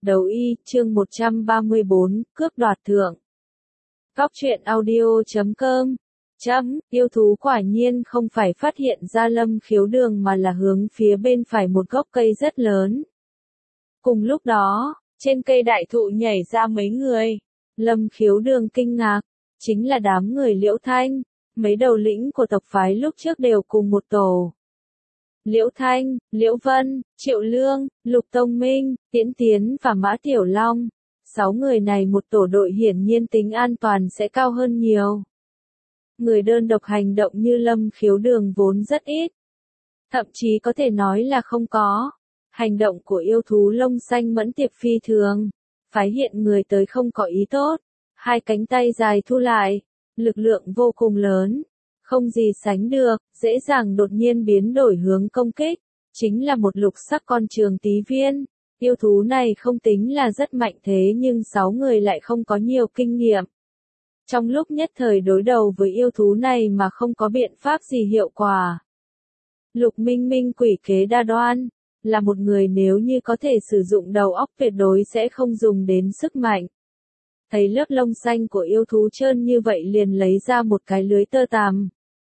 Đấu y, chương 134, cướp đoạt thượng. Góc truyện audio.com. Yêu thú quả nhiên không phải phát hiện ra Lâm Khiếu Đường mà là hướng phía bên phải một gốc cây rất lớn. Cùng lúc đó, trên cây đại thụ nhảy ra mấy người. Lâm Khiếu Đường kinh ngạc, chính là đám người Liễu Thanh, mấy đầu lĩnh của tộc phái lúc trước đều cùng một tổ. Liễu Thanh, Liễu Vân, Triệu Lương, Lục Tông Minh, Tiễn Tiến và Mã Tiểu Long. 6 người này một tổ đội hiển nhiên tính an toàn sẽ cao hơn nhiều. Người đơn độc hành động như Lâm Khiếu Đường vốn rất ít. Thậm chí có thể nói là không có. Hành động của yêu thú lông xanh mẫn tiệp phi thường. Phái hiện người tới không có ý tốt. Hai cánh tay dài thu lại. Lực lượng vô cùng lớn. Không gì sánh được, dễ dàng đột nhiên biến đổi hướng công kích. Chính là một lục sắc con trường tí viên. Yêu thú này không tính là rất mạnh thế nhưng 6 người lại không có nhiều kinh nghiệm. Trong lúc nhất thời đối đầu với yêu thú này mà không có biện pháp gì hiệu quả. Lục Minh Minh quỷ kế đa đoan, là một người nếu như có thể sử dụng đầu óc tuyệt đối sẽ không dùng đến sức mạnh. Thấy lớp lông xanh của yêu thú trơn như vậy liền lấy ra một cái lưới tơ tằm.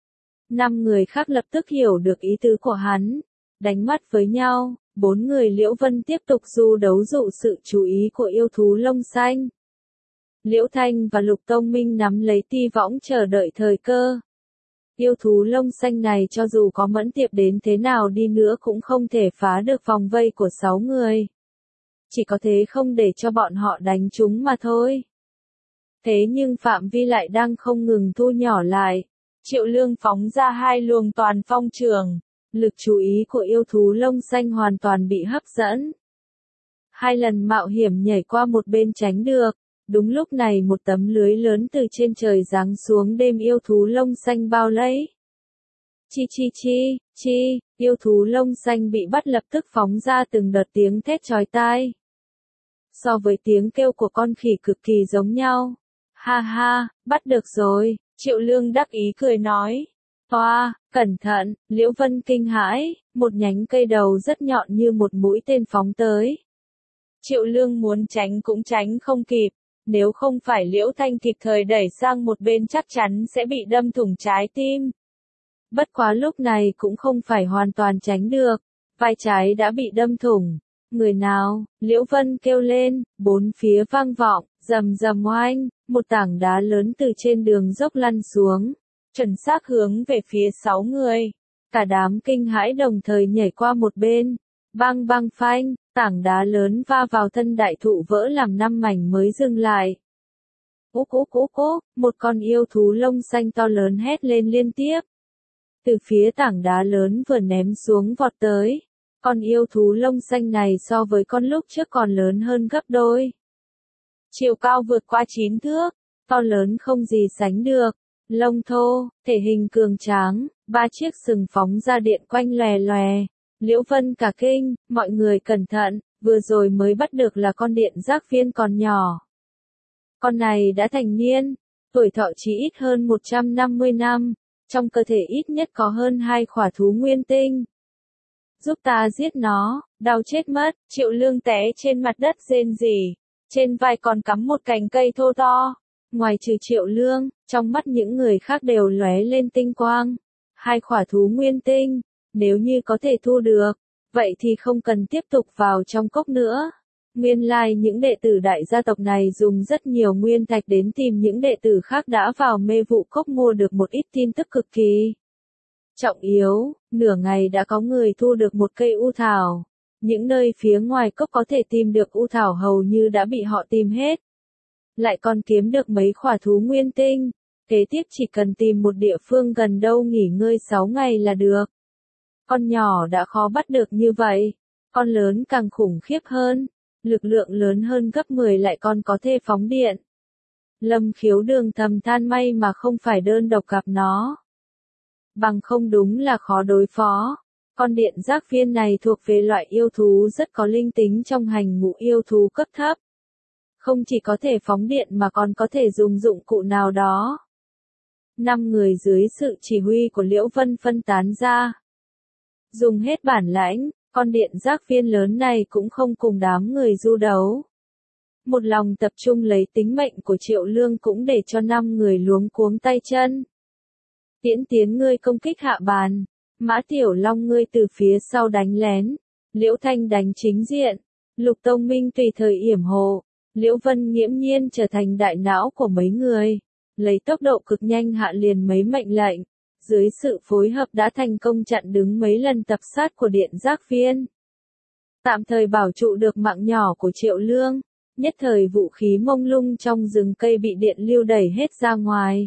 5 người khác lập tức hiểu được ý tứ của hắn, đánh mắt với nhau, 4 người Liễu Vân tiếp tục du đấu dụ sự chú ý của yêu thú lông xanh. Liễu Thanh và Lục Tông Minh nắm lấy ti võng chờ đợi thời cơ. Yêu thú lông xanh này cho dù có mẫn tiệp đến thế nào đi nữa cũng không thể phá được vòng vây của 6 người. Chỉ có thế không để cho bọn họ đánh chúng mà thôi. Thế nhưng phạm vi lại đang không ngừng thu nhỏ lại. Triệu Lương phóng ra 2 luồng toàn phong trường. Lực chú ý của yêu thú lông xanh hoàn toàn bị hấp dẫn. 2 lần mạo hiểm nhảy qua một bên tránh được. Đúng lúc này một tấm lưới lớn từ trên trời giáng xuống đem yêu thú lông xanh bao lấy. Chi, yêu thú lông xanh bị bắt lập tức phóng ra từng đợt tiếng thét chói tai. So với tiếng kêu của con khỉ cực kỳ giống nhau. Ha, bắt được rồi, Triệu Lương đắc ý cười nói. Hoa, cẩn thận, Liễu Vân kinh hãi, một nhánh cây đầu rất nhọn như một mũi tên phóng tới. Triệu Lương muốn tránh cũng tránh không kịp, nếu không phải Liễu Thanh kịp thời đẩy sang một bên chắc chắn sẽ bị đâm thủng trái tim. Bất quá lúc này cũng không phải hoàn toàn tránh được, vai trái đã bị đâm thủng. Người nào? Liễu Vân kêu lên, bốn phía vang vọng, rầm oanh, một tảng đá lớn từ trên đường dốc lăn xuống, chuẩn xác hướng về phía 6 người. Cả đám kinh hãi đồng thời nhảy qua một bên, bang phanh, tảng đá lớn va vào thân đại thụ vỡ làm 5 mảnh mới dừng lại. Úc, một con yêu thú lông xanh to lớn hét lên liên tiếp. Từ phía tảng đá lớn vừa ném xuống vọt tới. Con yêu thú lông xanh này so với con lúc trước còn lớn hơn gấp đôi. Chiều cao vượt qua 9 thước, to lớn không gì sánh được, lông thô, thể hình cường tráng, 3 chiếc sừng phóng ra điện quanh lòe. Liễu Vân cả kinh, mọi người cẩn thận, vừa rồi mới bắt được là con điện giác viên còn nhỏ. Con này đã thành niên, tuổi thọ chỉ ít hơn 150 năm, trong cơ thể ít nhất có hơn 2 khỏa thú nguyên tinh. Giúp ta giết nó, đau chết mất, Triệu Lương té trên mặt đất rên rỉ, trên vai còn cắm một cành cây thô to. Ngoài trừ Triệu Lương, trong mắt những người khác đều lóe lên tinh quang. 2 khỏa thú nguyên tinh, nếu như có thể thu được, vậy thì không cần tiếp tục vào trong cốc nữa. Nguyên lai những đệ tử đại gia tộc này dùng rất nhiều nguyên thạch đến tìm những đệ tử khác đã vào mê vụ cốc mua được một ít tin tức cực kỳ trọng yếu. Nửa ngày đã có người thu được một cây u thảo. Những nơi phía ngoài cốc có thể tìm được u thảo hầu như đã bị họ tìm hết. Lại còn kiếm được mấy khỏa thú nguyên tinh. Kế tiếp chỉ cần tìm một địa phương gần đâu nghỉ ngơi 6 ngày là được. Con nhỏ đã khó bắt được như vậy. Con lớn càng khủng khiếp hơn. Lực lượng lớn hơn gấp 10 lại còn có thể phóng điện. Lâm Khiếu Đường thầm than may mà không phải đơn độc gặp nó. Bằng không đúng là khó đối phó. Con điện giác viên này thuộc về loại yêu thú rất có linh tính trong hành ngũ yêu thú cấp thấp. Không chỉ có thể phóng điện mà còn có thể dùng dụng cụ nào đó. 5 người dưới sự chỉ huy của Liễu Vân phân tán ra. Dùng hết bản lãnh, Con điện giác viên lớn này cũng không cùng đám người du đấu. Một lòng tập trung lấy tính mệnh của Triệu Lương cũng để cho 5 người luống cuống tay chân. Tiễn Tiến ngươi công kích hạ bàn, Mã Tiểu Long ngươi từ phía sau đánh lén, Liễu Thanh đánh chính diện, Lục Tông Minh tùy thời yểm hộ, Liễu Vân nghiễm nhiên trở thành đại não của mấy người, lấy tốc độ cực nhanh hạ liền mấy mệnh lệnh, dưới sự phối hợp đã thành công chặn đứng mấy lần tập sát của điện giác viên. Tạm thời bảo trụ được mạng nhỏ của Triệu Lương, nhất thời vũ khí mông lung trong rừng cây bị điện lưu đẩy hết ra ngoài.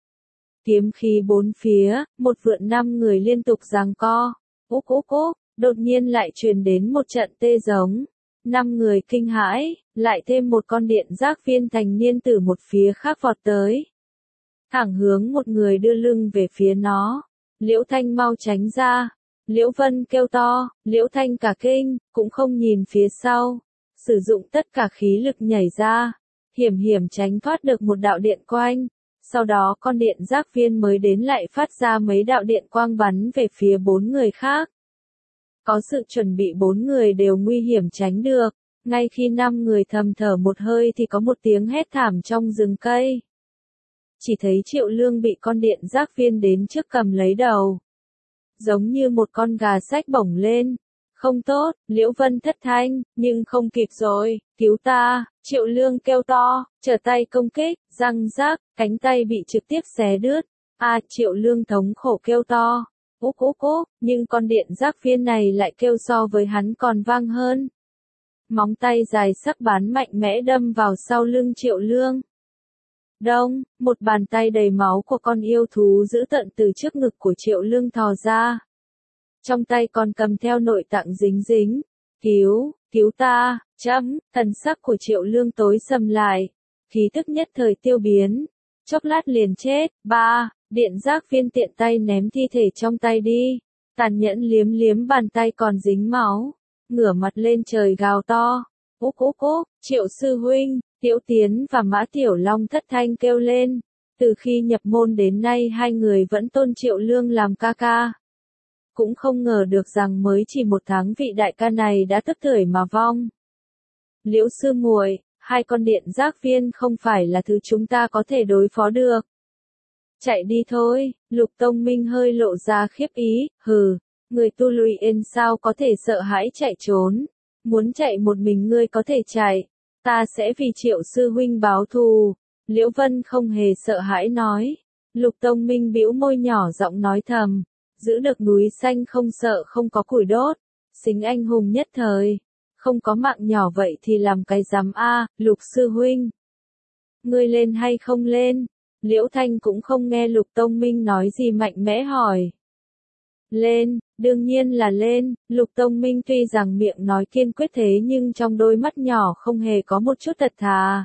Kiếm khí bốn phía, một vượn 5 người liên tục giằng co, úc úc úc, đột nhiên lại truyền đến một trận tê giống. 5 người kinh hãi, lại thêm một con điện giác viên thành niên từ một phía khác vọt tới. Thẳng hướng một người đưa lưng về phía nó. Liễu Thanh mau tránh ra. Liễu Vân kêu to, Liễu Thanh cả kinh, cũng không nhìn phía sau. Sử dụng tất cả khí lực nhảy ra. Hiểm hiểm tránh thoát được một đạo điện quang. Sau đó con điện giác viên mới đến lại phát ra mấy đạo điện quang bắn về phía 4 người khác. Có sự chuẩn bị 4 người đều nguy hiểm tránh được. Ngay khi 5 người thầm thở một hơi thì có một tiếng hét thảm trong rừng cây. Chỉ thấy Triệu Lương bị con điện giác viên đến trước cầm lấy đầu. Giống như một con gà xách bổng lên. Không tốt, Liễu Vân thất thanh, nhưng không kịp rồi, cứu ta, Triệu Lương kêu to, trở tay công kích, răng rác, cánh tay bị trực tiếp xé đứt. Triệu Lương thống khổ kêu to, úc úc úc, nhưng con điện giác viên này lại kêu so với hắn còn vang hơn. Móng tay dài sắc bén mạnh mẽ đâm vào sau lưng Triệu Lương. Đông, một bàn tay đầy máu của con yêu thú dữ tợn từ trước ngực của Triệu Lương thò ra. Trong tay còn cầm theo nội tạng dính dính. Cứu ta, thần sắc của Triệu Lương tối sầm lại. Khí tức nhất thời tiêu biến. Chốc lát liền chết. Điện giác viên tiện tay ném thi thể trong tay đi. Tàn nhẫn liếm liếm bàn tay còn dính máu. Ngửa mặt lên trời gào to. Úc úc úc, Triệu sư huynh, Tiểu Tiến và Mã Tiểu Long thất thanh kêu lên. Từ khi nhập môn đến nay hai người vẫn tôn Triệu Lương làm ca ca. Cũng không ngờ được rằng mới chỉ 1 tháng vị đại ca này đã tức thời mà vong. Liễu sư muội, 2 con điện giác viên không phải là thứ chúng ta có thể đối phó được. Chạy đi thôi, Lục Tông Minh hơi lộ ra khiếp ý, người tu luyện yên sao có thể sợ hãi chạy trốn. Muốn chạy một mình ngươi có thể chạy, ta sẽ vì Triệu sư huynh báo thù. Liễu Vân không hề sợ hãi nói. Lục Tông Minh bĩu môi nhỏ giọng nói thầm. Giữ được núi xanh không sợ không có củi đốt, xính anh hùng nhất thời, không có mạng nhỏ vậy thì làm cái dám Lục sư huynh. Ngươi lên hay không lên? Liễu Thanh cũng không nghe Lục Tông Minh nói gì mạnh mẽ hỏi. Lên, đương nhiên là lên, Lục Tông Minh tuy rằng miệng nói kiên quyết thế nhưng trong đôi mắt nhỏ không hề có một chút thật thà.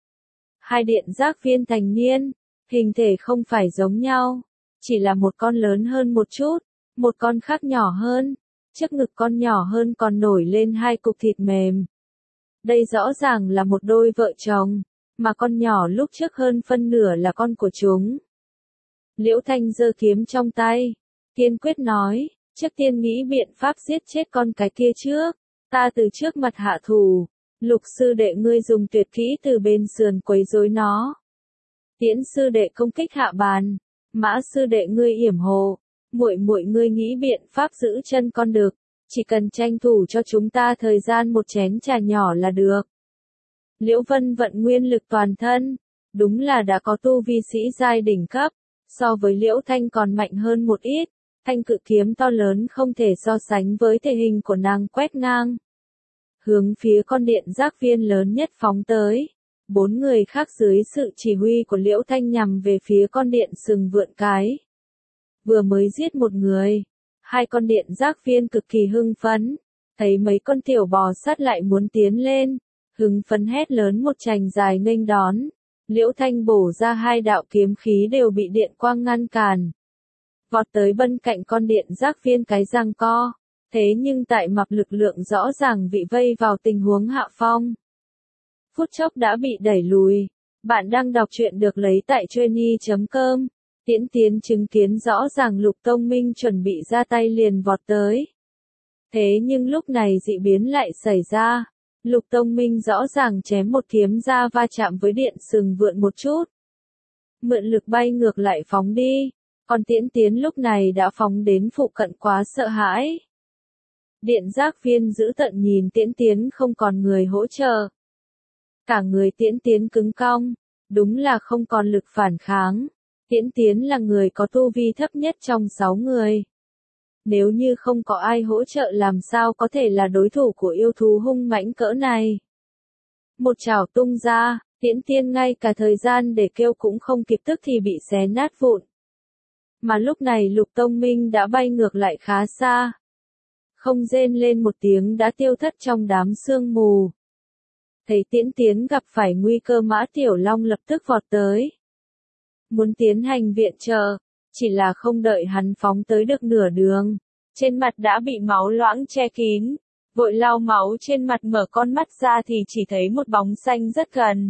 2 điện giác viên thành niên, hình thể không phải giống nhau. Chỉ là một con lớn hơn một chút, một con khác nhỏ hơn, trước ngực con nhỏ hơn còn nổi lên 2 cục thịt mềm. Đây rõ ràng là một đôi vợ chồng, mà con nhỏ lúc trước hơn phân nửa là con của chúng. Liễu Thanh giơ kiếm trong tay, kiên quyết nói, trước tiên nghĩ biện pháp giết chết con cái kia trước, ta từ trước mặt hạ thủ, Lục sư đệ ngươi dùng tuyệt kỹ từ bên sườn quấy rối nó. Tiễn sư đệ công kích hạ bàn. Mã sư đệ ngươi yểm hộ, muội ngươi nghĩ biện pháp giữ chân con được, chỉ cần tranh thủ cho chúng ta thời gian một chén trà nhỏ là được. Liễu Vân vận nguyên lực toàn thân, đúng là đã có tu vi sĩ giai đỉnh cấp, so với Liễu Thanh còn mạnh hơn một ít, thanh cự kiếm to lớn không thể so sánh với thể hình của nàng quét ngang. Hướng phía con điện giác viên lớn nhất phóng tới. 4 người khác dưới sự chỉ huy của Liễu Thanh nhằm về phía con điện sừng vượn cái. Vừa mới giết một người, 2 con điện giác viên cực kỳ hưng phấn, thấy mấy con tiểu bò sát lại muốn tiến lên, hưng phấn hét lớn một tràng dài nghênh đón. Liễu Thanh bổ ra 2 đạo kiếm khí đều bị điện quang ngăn cản. Vọt tới bên cạnh con điện giác viên cái giằng co, thế nhưng tại mặt lực lượng rõ ràng bị vây vào tình huống hạ phong. Phút chốc đã bị đẩy lùi. Bạn đang đọc truyện được lấy tại Truyeni.com. Tiễn Tiến chứng kiến rõ ràng Lục Tông Minh chuẩn bị ra tay liền vọt tới. Thế nhưng lúc này dị biến lại xảy ra. Lục Tông Minh rõ ràng chém một kiếm ra va chạm với điện sừng vượn một chút. Mượn lực bay ngược lại phóng đi. Còn Tiễn Tiến lúc này đã phóng đến phụ cận quá sợ hãi. Điện giác viên giữ tận nhìn Tiễn Tiến không còn người hỗ trợ. Cả người Tiễn Tiến cứng cong, đúng là không còn lực phản kháng. Tiễn Tiến là người có tu vi thấp nhất trong 6 người. Nếu như không có ai hỗ trợ làm sao có thể là đối thủ của yêu thú hung mãnh cỡ này. Một chảo tung ra, Tiễn Tiến ngay cả thời gian để kêu cũng không kịp tức thì bị xé nát vụn. Mà lúc này Lục Tông Minh đã bay ngược lại khá xa. Không rên lên một tiếng đã tiêu thất trong đám sương mù. Thấy Tiễn Tiến gặp phải nguy cơ Mã Tiểu Long lập tức vọt tới. Muốn tiến hành viện trợ, chỉ là không đợi hắn phóng tới được nửa đường. Trên mặt đã bị máu loãng che kín, vội lau máu trên mặt mở con mắt ra thì chỉ thấy một bóng xanh rất gần.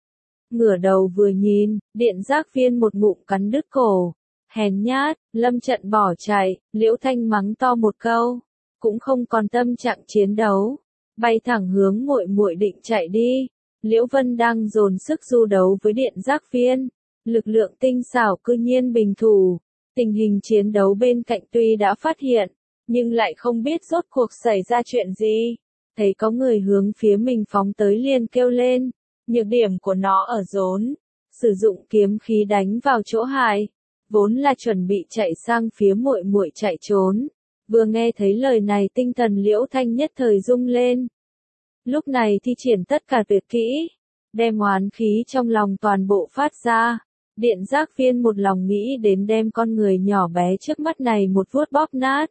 Ngửa đầu vừa nhìn, điện giác viên một ngụm cắn đứt cổ. Hèn nhát, lâm trận bỏ chạy, Liễu Thanh mắng to một câu. Cũng không còn tâm trạng chiến đấu. Bay thẳng hướng muội muội định chạy đi. Liễu Vân đang dồn sức du đấu với điện giác viên. Lực lượng tinh xảo cư nhiên bình thủ. Tình hình chiến đấu bên cạnh tuy đã phát hiện, nhưng lại không biết rốt cuộc xảy ra chuyện gì. Thấy có người hướng phía mình phóng tới liền kêu lên. Nhược điểm của nó ở rốn. Sử dụng kiếm khí đánh vào chỗ hại. Vốn là chuẩn bị chạy sang phía muội muội chạy trốn. Vừa nghe thấy lời này tinh thần Liễu Thanh nhất thời rung lên. Lúc này thi triển tất cả tuyệt kỹ. Đem oán khí trong lòng toàn bộ phát ra. Điện giác viên một lòng nghĩ đến đem con người nhỏ bé trước mắt này một vuốt bóp nát.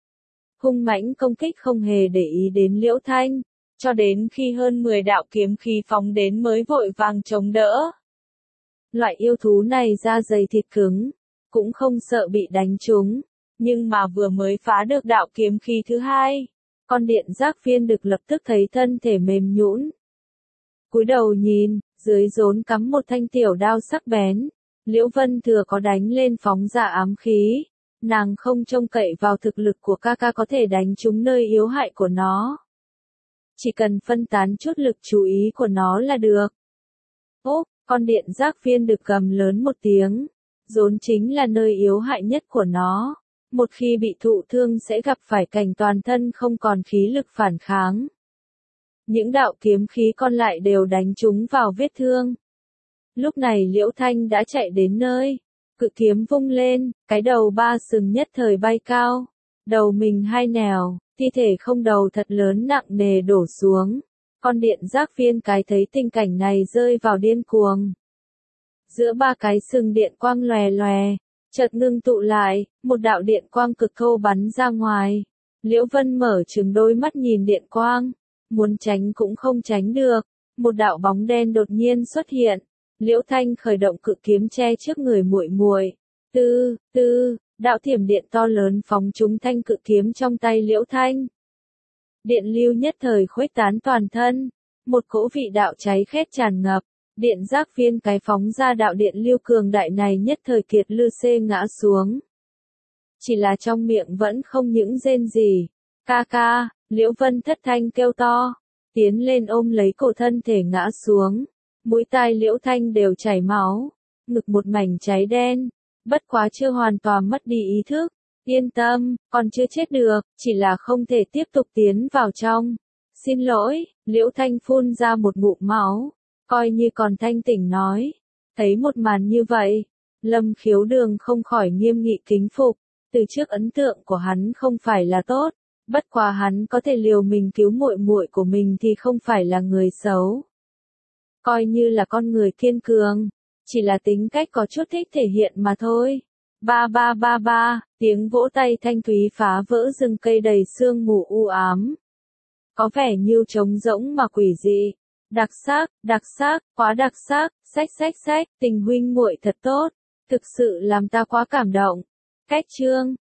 Hung mãnh công kích không hề để ý đến Liễu Thanh. Cho đến khi hơn 10 đạo kiếm khí phóng đến mới vội vàng chống đỡ. Loại yêu thú này da dày thịt cứng. Cũng không sợ bị đánh trúng. Nhưng mà vừa mới phá được đạo kiếm khí thứ hai. Con điện giác viên được lập tức thấy thân thể mềm nhũn. Cúi đầu nhìn, dưới rốn cắm một thanh tiểu đao sắc bén. Liễu Vân thừa có đánh lên phóng ra ám khí. Nàng không trông cậy vào thực lực của ca ca có thể đánh trúng nơi yếu hại của nó. Chỉ cần phân tán chút lực chú ý của nó là được. Ốp, con điện giác viên được gầm lớn một tiếng. Rốn chính là nơi yếu hại nhất của nó. Một khi bị thụ thương sẽ gặp phải cảnh toàn thân không còn khí lực phản kháng. Những đạo kiếm khí còn lại đều đánh trúng vào vết thương. Lúc này Liễu Thanh đã chạy đến nơi. Cự kiếm vung lên, cái đầu ba sừng nhất thời bay cao. Đầu mình hai nẻo, thi thể không đầu thật lớn nặng nề đổ xuống. Con điện giác viên cái thấy tình cảnh này rơi vào điên cuồng. Giữa ba cái sừng điện quang lòe lòe, chợt ngưng tụ lại, một đạo điện quang cực thô bắn ra ngoài. Liễu Vân mở trừng đôi mắt nhìn điện quang, muốn tránh cũng không tránh được. Một đạo bóng đen đột nhiên xuất hiện. Liễu Thanh khởi động cự kiếm che trước người muội muội. Đạo thiểm điện to lớn phóng trúng thanh cự kiếm trong tay Liễu Thanh. Điện lưu nhất thời khuếch tán toàn thân, một cỗ vị đạo cháy khét tràn ngập. Điện giác viên cái phóng ra đạo điện lưu cường đại này nhất thời kiệt lư xê ngã xuống. Chỉ là trong miệng vẫn không những rên gì. Ca ca, Liễu Vân thất thanh kêu to, tiến lên ôm lấy cổ thân thể ngã xuống. Mũi tai Liễu Thanh đều chảy máu, ngực một mảnh cháy đen, bất quá chưa hoàn toàn mất đi ý thức. Yên tâm, còn chưa chết được, chỉ là không thể tiếp tục tiến vào trong. Xin lỗi, Liễu Thanh phun ra một ngụm máu, coi như còn thanh tỉnh nói. Thấy một màn như vậy, Lâm Khiếu Đường không khỏi nghiêm nghị kính phục. Từ trước ấn tượng của hắn không phải là tốt, bất quá hắn có thể liều mình cứu muội muội của mình thì không phải là người xấu. Coi như là con người kiên cường, chỉ là tính cách có chút thích thể hiện mà thôi. Ba ba ba ba, tiếng vỗ tay thanh thúy phá vỡ rừng cây đầy sương mù u ám. Có vẻ như trống rỗng mà quỷ dị. Đặc sắc, quá đặc sắc, sách, tình huynh muội thật tốt, thực sự làm ta quá cảm động. Cách chương